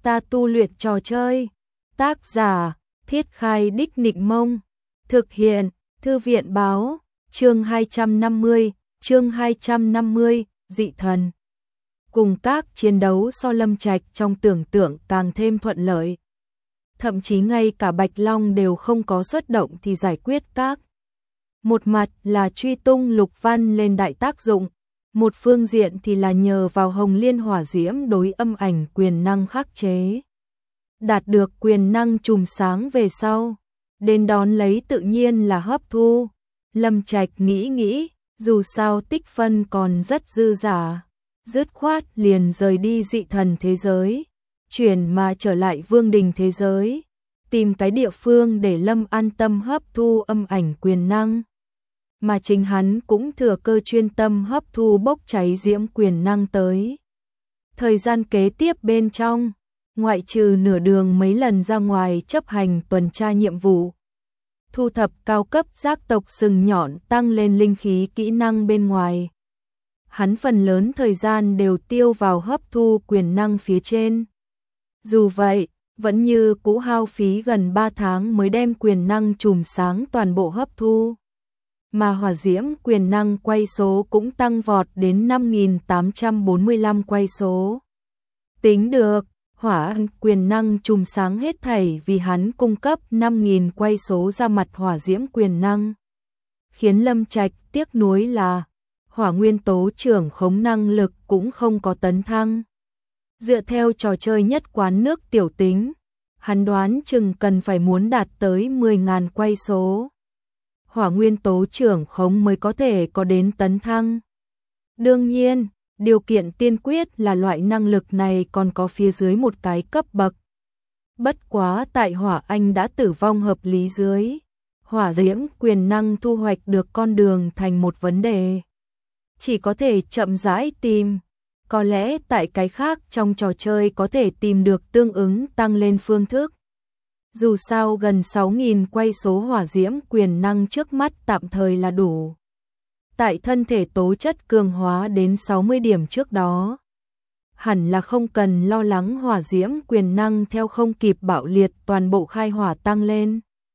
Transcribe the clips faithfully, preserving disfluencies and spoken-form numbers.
Ta tu luyện trò chơi. Tác giả, Thiết Khai Đích Nịnh Mông. Thực hiện, Thư viện Báo. Chương hai trăm năm mươi, chương hai trăm năm mươi, dị thần. Cùng các chiến đấu so Lâm Trạch trong tưởng tượng càng thêm thuận lợi. Thậm chí ngay cả Bạch Long đều không có xuất động thì giải quyết các. Một mặt là truy tung Lục Văn lên đại tác dụng, một phương diện thì là nhờ vào Hồng Liên Hỏa Diễm đối âm ảnh quyền năng khắc chế. Đạt được quyền năng chùm sáng về sau, đến đón lấy tự nhiên là hấp thu. Lâm Trạch nghĩ nghĩ, dù sao tích phân còn rất dư giả, dứt khoát liền rời đi dị thần thế giới, chuyển mà trở lại vương đình thế giới, tìm cái địa phương để Lâm an tâm hấp thu âm ảnh quyền năng. Mà chính hắn cũng thừa cơ chuyên tâm hấp thu bốc cháy diễm quyền năng tới. Thời gian kế tiếp bên trong, ngoại trừ nửa đường mấy lần ra ngoài chấp hành tuần tra nhiệm vụ, thu thập cao cấp giác tộc sừng nhọn tăng lên linh khí kỹ năng bên ngoài, hắn phần lớn thời gian đều tiêu vào hấp thu quyền năng phía trên. Dù vậy, vẫn như cũ hao phí gần ba tháng mới đem quyền năng chùm sáng toàn bộ hấp thu. Mà hỏa diễm quyền năng quay số cũng tăng vọt đến năm nghìn tám trăm bốn mươi lăm quay số. Tính được, hỏa quyền năng chùm sáng hết thảy vì hắn cung cấp năm nghìn quay số ra mặt hỏa diễm quyền năng. Khiến Lâm Trạch tiếc nuối là hỏa nguyên tố trưởng khống năng lực cũng không có tấn thăng. Dựa theo trò chơi nhất quán nước tiểu tính, hắn đoán chừng cần phải muốn đạt tới mười nghìn quay số. Hỏa nguyên tố trưởng khống mới có thể có đến tấn thăng. Đương nhiên, điều kiện tiên quyết là loại năng lực này còn có phía dưới một cái cấp bậc. Bất quá tại hỏa anh đã tử vong hợp lý dưới, hỏa diễm quyền năng thu hoạch được con đường thành một vấn đề. Chỉ có thể chậm rãi tìm, có lẽ tại cái khác trong trò chơi có thể tìm được tương ứng tăng lên phương thức. Dù sao gần sáu nghìn quay số hỏa diễm quyền năng trước mắt tạm thời là đủ. Tại thân thể tố chất cường hóa đến sáu mươi điểm trước đó, hẳn là không cần lo lắng hỏa diễm quyền năng theo không kịp bạo liệt toàn bộ khai hỏa tăng lên.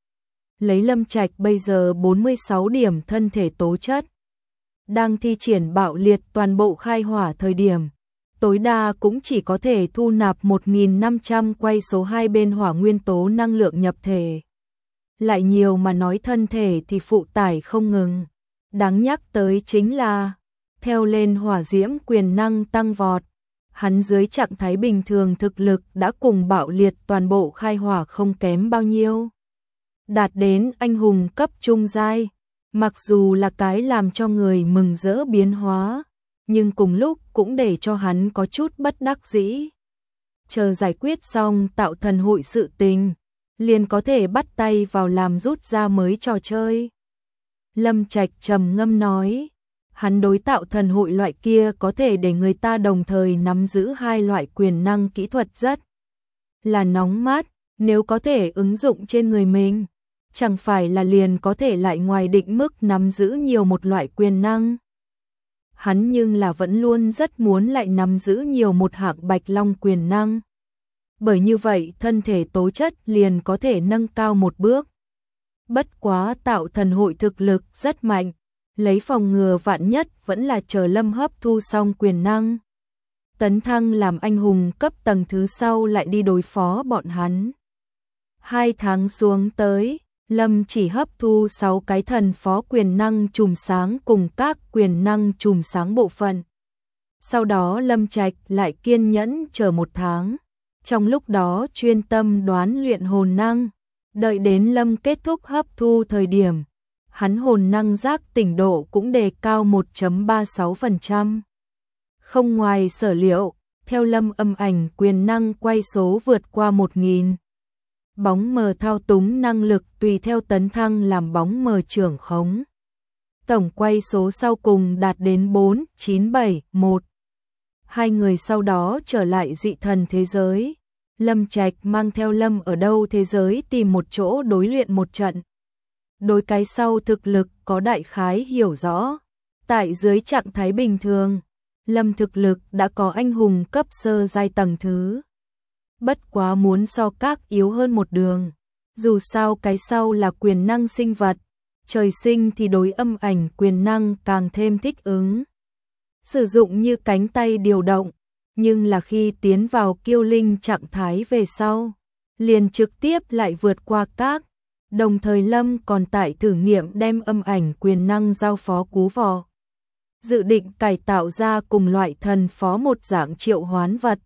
Lấy Lâm Trạch bây giờ bốn mươi sáu điểm thân thể tố chất, đang thi triển bạo liệt toàn bộ khai hỏa thời điểm, tối đa cũng chỉ có thể thu nạp một nghìn năm trăm quay số hai bên hỏa nguyên tố năng lượng nhập thể. Lại nhiều mà nói thân thể thì phụ tải không ngừng. Đáng nhắc tới chính là, theo lên hỏa diễm quyền năng tăng vọt, hắn dưới trạng thái bình thường thực lực đã cùng bạo liệt toàn bộ khai hỏa không kém bao nhiêu. Đạt đến anh hùng cấp trung giai, mặc dù là cái làm cho người mừng rỡ biến hóa, nhưng cùng lúc cũng để cho hắn có chút bất đắc dĩ. Chờ giải quyết xong tạo thần hội sự tình, liền có thể bắt tay vào làm rút ra mới trò chơi. Lâm Trạch trầm ngâm nói, hắn đối tạo thần hội loại kia có thể để người ta đồng thời nắm giữ hai loại quyền năng kỹ thuật rất là nóng mát, nếu có thể ứng dụng trên người mình, chẳng phải là liền có thể lại ngoài định mức nắm giữ nhiều một loại quyền năng. Hắn nhưng là vẫn luôn rất muốn lại nắm giữ nhiều một hạng Bạch Long quyền năng. Bởi như vậy thân thể tố chất liền có thể nâng cao một bước. Bất quá tạo thần hội thực lực rất mạnh, lấy phòng ngừa vạn nhất vẫn là chờ Lâm hấp thu xong quyền năng. Tấn thăng làm anh hùng cấp tầng thứ sau lại đi đối phó bọn hắn. Hai tháng xuống tới, Lâm chỉ hấp thu sáu cái thần phó quyền năng chùm sáng cùng các quyền năng chùm sáng bộ phận. Sau đó Lâm Trạch lại kiên nhẫn chờ một tháng, trong lúc đó chuyên tâm đoán luyện hồn năng. Đợi đến Lâm kết thúc hấp thu thời điểm, hắn hồn năng giác tỉnh độ cũng đề cao một phẩy ba mươi sáu phần trăm. Không ngoài sở liệu, theo Lâm âm ảnh quyền năng quay số vượt qua một nghìn. Bóng mờ thao túng năng lực tùy theo tấn thăng làm bóng mờ trưởng khống. Tổng quay số sau cùng đạt đến bốn chín bảy một. Hai người sau đó trở lại dị thần thế giới. Lâm Trạch mang theo Lâm ở đâu thế giới tìm một chỗ đối luyện một trận. Đối cái sau thực lực có đại khái hiểu rõ. Tại dưới trạng thái bình thường, Lâm thực lực đã có anh hùng cấp sơ giai tầng thứ. bất quá muốn so các yếu hơn một đường. Dù sao cái sau là quyền năng sinh vật, trời sinh thì đối âm ảnh quyền năng càng thêm thích ứng. Sử dụng như cánh tay điều động, nhưng là khi tiến vào kiêu linh trạng thái về sau, liền trực tiếp lại vượt qua các. Đồng thời Lâm còn tại thử nghiệm đem âm ảnh quyền năng giao phó Cú Vọ. Dự định cải tạo ra cùng loại thần phó một dạng triệu hoán vật.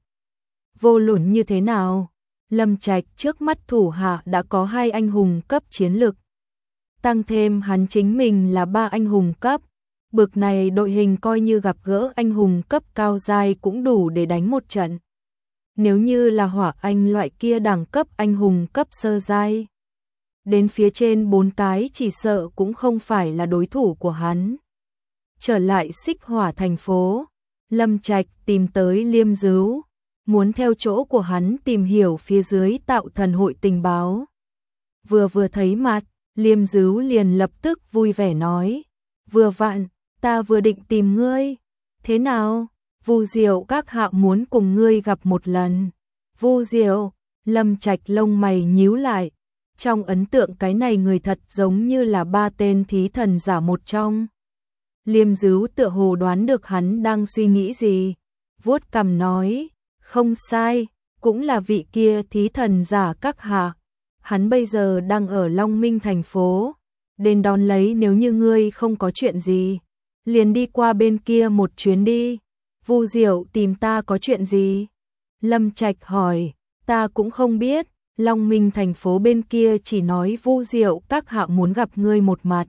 Vô luận như thế nào, Lâm Trạch trước mắt thủ hạ đã có hai anh hùng cấp chiến lực. Tăng thêm hắn chính mình là ba anh hùng cấp. Bực này đội hình coi như gặp gỡ anh hùng cấp cao giai cũng đủ để đánh một trận. Nếu như là Hỏa Anh loại kia đẳng cấp anh hùng cấp sơ giai, đến phía trên bốn cái chỉ sợ cũng không phải là đối thủ của hắn. Trở lại Xích Hỏa thành phố, Lâm Trạch tìm tới Liêm Dứu, muốn theo chỗ của hắn tìm hiểu phía dưới Tạo Thần hội tình báo. Vừa vừa thấy mặt, Liêm Dứu liền lập tức vui vẻ nói, vừa vặn, ta vừa định tìm ngươi. Thế nào? Vu Diệu các hạ muốn cùng ngươi gặp một lần. Vu Diệu, Lâm Trạch lông mày nhíu lại. Trong ấn tượng cái này người thật giống như là ba tên thí thần giả một trong. Liêm Dứu tựa hồ đoán được hắn đang suy nghĩ gì. Vuốt cằm nói, không sai, cũng là vị kia thí thần giả các hạ. Hắn bây giờ đang ở Long Minh thành phố. Đến đón lấy nếu như ngươi không có chuyện gì, liền đi qua bên kia một chuyến đi. Vu Diệu tìm ta có chuyện gì? Lâm Trạch hỏi, ta cũng không biết, Long Minh thành phố bên kia chỉ nói Vu Diệu các hạ muốn gặp ngươi một mặt.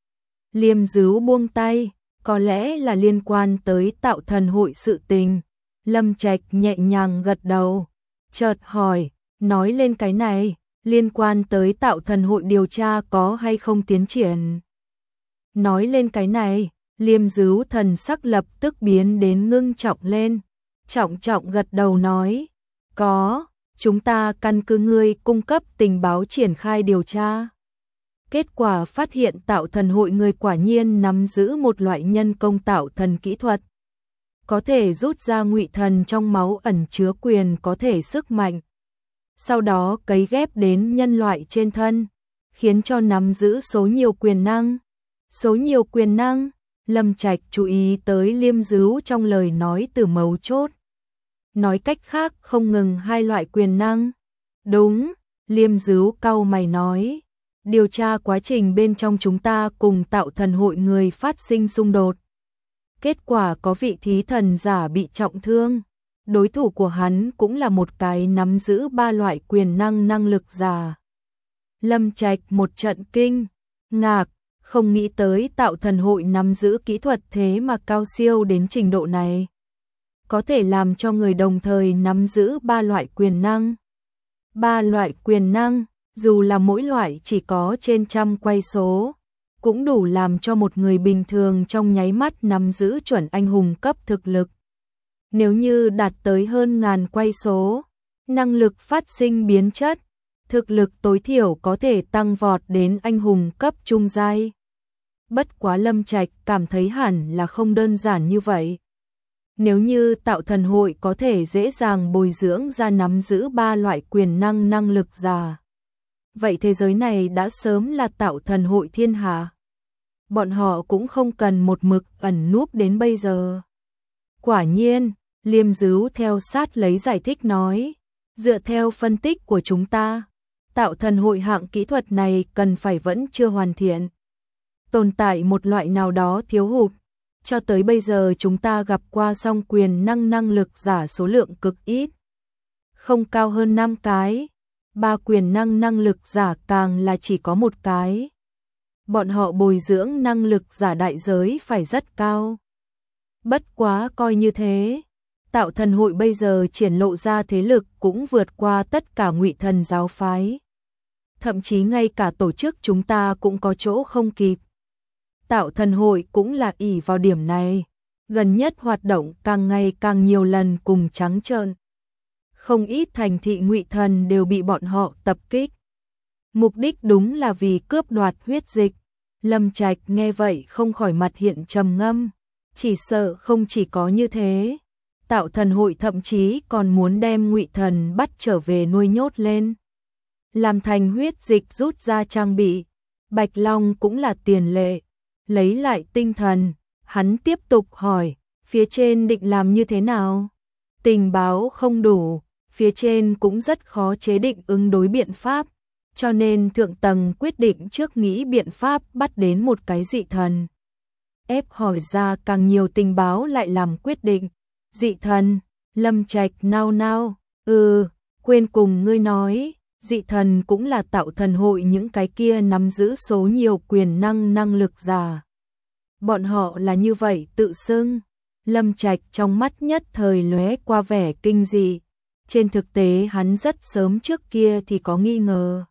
Liêm Dứu buông tay, có lẽ là liên quan tới Tạo Thần hội sự tình. Lâm Trạch nhẹ nhàng gật đầu, chợt hỏi, nói lên cái này, liên quan tới Tạo Thần hội điều tra có hay không tiến triển? Nói lên cái này, Liêm Dứu thần sắc lập tức biến đến ngưng trọng lên, trọng trọng gật đầu nói, có, chúng ta căn cứ ngươi cung cấp tình báo triển khai điều tra. Kết quả phát hiện Tạo Thần hội người quả nhiên nắm giữ một loại nhân công tạo thần kỹ thuật, có thể rút ra ngụy thần trong máu ẩn chứa quyền có thể sức mạnh, sau đó cấy ghép đến nhân loại trên thân, khiến cho nắm giữ số nhiều quyền năng. Số nhiều quyền năng, Lâm Trạch chú ý tới Liêm Dứu trong lời nói từ mấu chốt. Nói cách khác không ngừng hai loại quyền năng. Đúng, Liêm Dứu cau mày nói, điều tra quá trình bên trong chúng ta cùng Tạo Thần hội người phát sinh xung đột. Kết quả có vị thí thần giả bị trọng thương. Đối thủ của hắn cũng là một cái nắm giữ ba loại quyền năng năng lực giả. Lâm Trạch một trận kinh, ngạc, không nghĩ tới Tạo Thần hội nắm giữ kỹ thuật thế mà cao siêu đến trình độ này. Có thể làm cho người đồng thời nắm giữ ba loại quyền năng. Ba loại quyền năng, dù là mỗi loại chỉ có trên trăm quay số, cũng đủ làm cho một người bình thường trong nháy mắt nắm giữ chuẩn anh hùng cấp thực lực. Nếu như đạt tới hơn ngàn quay số, năng lực phát sinh biến chất, thực lực tối thiểu có thể tăng vọt đến anh hùng cấp trung giai. Bất quá Lâm Trạch cảm thấy hẳn là không đơn giản như vậy. Nếu như Tạo Thần hội có thể dễ dàng bồi dưỡng ra nắm giữ ba loại quyền năng năng lực giả, vậy thế giới này đã sớm là Tạo Thần hội thiên hạ. Bọn họ cũng không cần một mực ẩn núp đến bây giờ. Quả nhiên, Liêm Dứu theo sát lấy giải thích nói, dựa theo phân tích của chúng ta, Tạo Thần hội hạng kỹ thuật này cần phải vẫn chưa hoàn thiện. Tồn tại một loại nào đó thiếu hụt. Cho tới bây giờ chúng ta gặp qua song quyền năng năng lực giả số lượng cực ít. Không cao hơn năm cái. Ba quyền năng năng lực giả càng là chỉ có một cái. Bọn họ bồi dưỡng năng lực giả đại giới phải rất cao. Bất quá coi như thế, Tạo Thần hội bây giờ triển lộ ra thế lực cũng vượt qua tất cả Ngụy Thần giáo phái. Thậm chí ngay cả tổ chức chúng ta cũng có chỗ không kịp. Tạo Thần hội cũng là ỷ vào điểm này, gần nhất hoạt động càng ngày càng nhiều lần cùng trắng trợn. Không ít thành thị Ngụy Thần đều bị bọn họ tập kích. Mục đích đúng là vì cướp đoạt huyết dịch. Lâm Trạch nghe vậy không khỏi mặt hiện trầm ngâm, chỉ sợ không chỉ có như thế. Tạo Thần hội thậm chí còn muốn đem Ngụy Thần bắt trở về nuôi nhốt lên, làm thành huyết dịch rút ra trang bị. Bạch Long cũng là tiền lệ, lấy lại tinh thần, hắn tiếp tục hỏi, phía trên định làm như thế nào? Tình báo không đủ, phía trên cũng rất khó chế định ứng đối biện pháp, cho nên thượng tầng quyết định trước nghĩ biện pháp bắt đến một cái dị thần. Ép hỏi ra càng nhiều tình báo lại làm quyết định. Dị thần, Lâm Trạch nao nao, ừ, quên cùng ngươi nói, dị thần cũng là Tạo Thần hội những cái kia nắm giữ số nhiều quyền năng năng lực giả. Bọn họ là như vậy tự xưng. Lâm Trạch trong mắt nhất thời lóe qua vẻ kinh dị. Trên thực tế hắn rất sớm trước kia thì có nghi ngờ.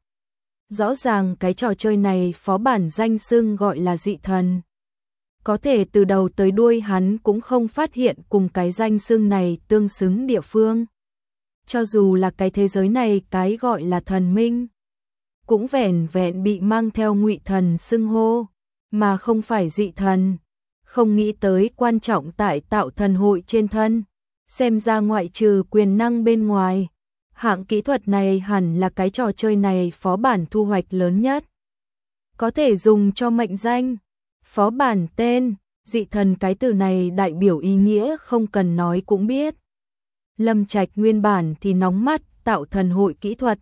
Rõ ràng cái trò chơi này phó bản danh xưng gọi là dị thần. Có thể từ đầu tới đuôi hắn cũng không phát hiện cùng cái danh xưng này tương xứng địa phương. Cho dù là cái thế giới này cái gọi là thần minh, cũng vẻn vẹn bị mang theo Ngụy Thần xưng hô, mà không phải dị thần. Không nghĩ tới quan trọng tại Tạo Thần hội trên thân, xem ra ngoại trừ quyền năng bên ngoài, hạng kỹ thuật này hẳn là cái trò chơi này phó bản thu hoạch lớn nhất. Có thể dùng cho mệnh danh, phó bản tên, dị thần cái từ này đại biểu ý nghĩa không cần nói cũng biết. Lâm Trạch nguyên bản thì nóng mắt Tạo Thần hội kỹ thuật.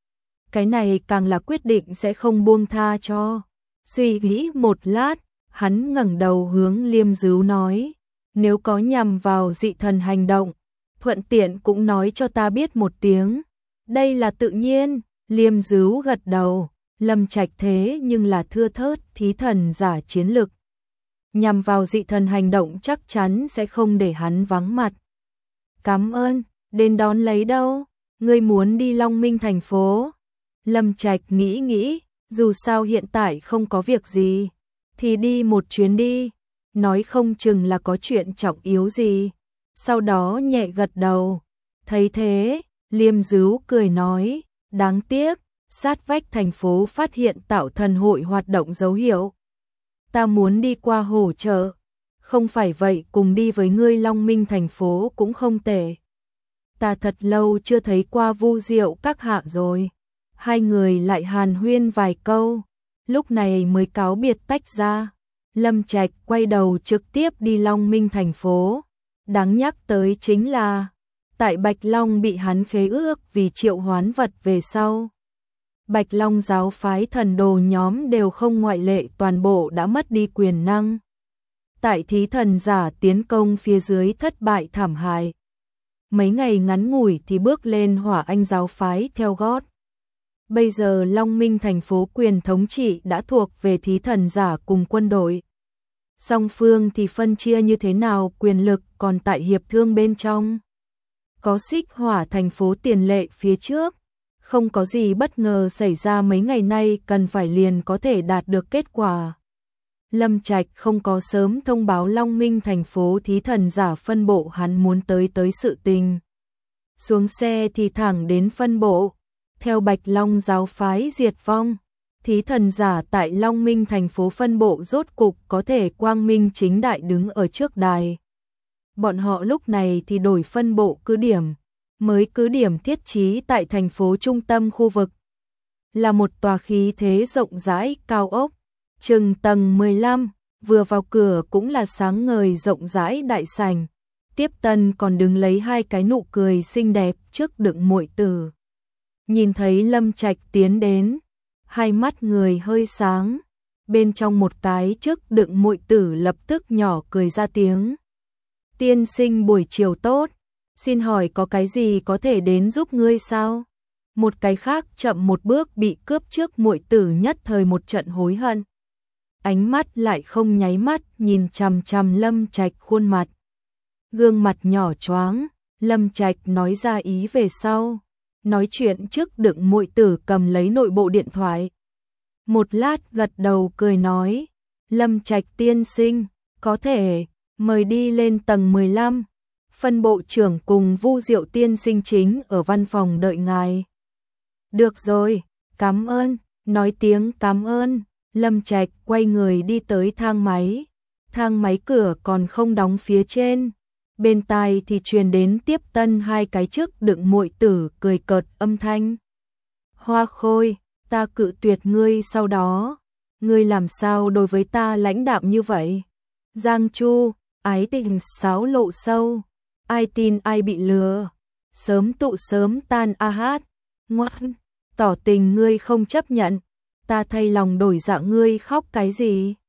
Cái này càng là quyết định sẽ không buông tha cho. Suy nghĩ một lát, hắn ngẩng đầu hướng Liêm Dứu nói, nếu có nhằm vào dị thần hành động, thuận tiện cũng nói cho ta biết một tiếng. Đây là tự nhiên. Liêm Dứu gật đầu. Lâm Trạch thế nhưng là thưa thớt thí thần giả chiến lực, nhằm vào dị thần hành động chắc chắn sẽ không để hắn vắng mặt. Cảm ơn, đến đón lấy đâu? Ngươi muốn đi Long Minh thành phố? Lâm Trạch nghĩ nghĩ, dù sao hiện tại không có việc gì, thì đi một chuyến đi, nói không chừng là có chuyện trọng yếu gì. Sau đó nhẹ gật đầu. Thấy thế, Liêm Dứu cười nói, đáng tiếc, sát vách thành phố phát hiện Tạo Thần hội hoạt động dấu hiệu. Ta muốn đi qua hỗ trợ, không phải vậy cùng đi với ngươi Long Minh thành phố cũng không tệ. Ta thật lâu chưa thấy qua Vu Diệu các hạ rồi. Hai người lại hàn huyên vài câu, lúc này mới cáo biệt tách ra. Lâm Trạch quay đầu trực tiếp đi Long Minh thành phố. Đáng nhắc tới chính là, tại Bạch Long bị hắn khế ước vì triệu hoán vật về sau, Bạch Long giáo phái thần đồ nhóm đều không ngoại lệ toàn bộ đã mất đi quyền năng. Tại thí thần giả tiến công phía dưới thất bại thảm hại. Mấy ngày ngắn ngủi thì bước lên Hỏa Anh giáo phái theo gót. Bây giờ Long Minh thành phố quyền thống trị đã thuộc về thí thần giả cùng quân đội. Song phương thì phân chia như thế nào quyền lực còn tại hiệp thương bên trong. Có Xích Hỏa thành phố tiền lệ phía trước, không có gì bất ngờ xảy ra mấy ngày nay cần phải liền có thể đạt được kết quả. Lâm Trạch không có sớm thông báo Long Minh thành phố thí thần giả phân bộ hắn muốn tới tới sự tình. Xuống xe thì thẳng đến phân bộ, theo Bạch Long giáo phái diệt vong, thí thần giả tại Long Minh thành phố phân bộ rốt cục có thể quang minh chính đại đứng ở trước đài. Bọn họ lúc này thì đổi phân bộ cứ điểm, mới cứ điểm thiết trí tại thành phố trung tâm khu vực. Là một tòa khí thế rộng rãi cao ốc, chừng tầng mười lăm, vừa vào cửa cũng là sáng ngời rộng rãi đại sảnh. Tiếp tân còn đứng lấy hai cái nụ cười xinh đẹp trước đựng muội tử. Nhìn thấy Lâm Trạch tiến đến, hai mắt người hơi sáng, bên trong một cái trước đựng muội tử lập tức nhỏ cười ra tiếng. Tiên sinh buổi chiều tốt, xin hỏi có cái gì có thể đến giúp ngươi sao? Một cái khác chậm một bước bị cướp trước muội tử nhất thời một trận hối hận. Ánh mắt lại không nháy mắt nhìn chằm chằm Lâm Trạch khuôn mặt. Gương mặt nhỏ choáng, Lâm Trạch nói ra ý về sau. Nói chuyện trước đựng muội tử cầm lấy nội bộ điện thoại. Một lát gật đầu cười nói, Lâm Trạch tiên sinh, có thể, mời đi lên tầng mười lăm. Phân bộ trưởng cùng Vu Diệu tiên sinh chính ở văn phòng đợi ngài. Được rồi, cảm ơn, nói tiếng cảm ơn. Lâm Trạch quay người đi tới thang máy. Thang máy cửa còn không đóng phía trên. bên tai thì truyền đến tiếp tân hai cái trước đựng muội tử cười cợt âm thanh. Hoa Khôi, ta cự tuyệt ngươi sau đó, ngươi làm sao đối với ta lãnh đạm như vậy? Giang Chu, ái tình sáo lộ sâu, ai tin ai bị lừa, sớm tụ sớm tan a hát, ngoan, tỏ tình ngươi không chấp nhận, ta thay lòng đổi dạ ngươi khóc cái gì?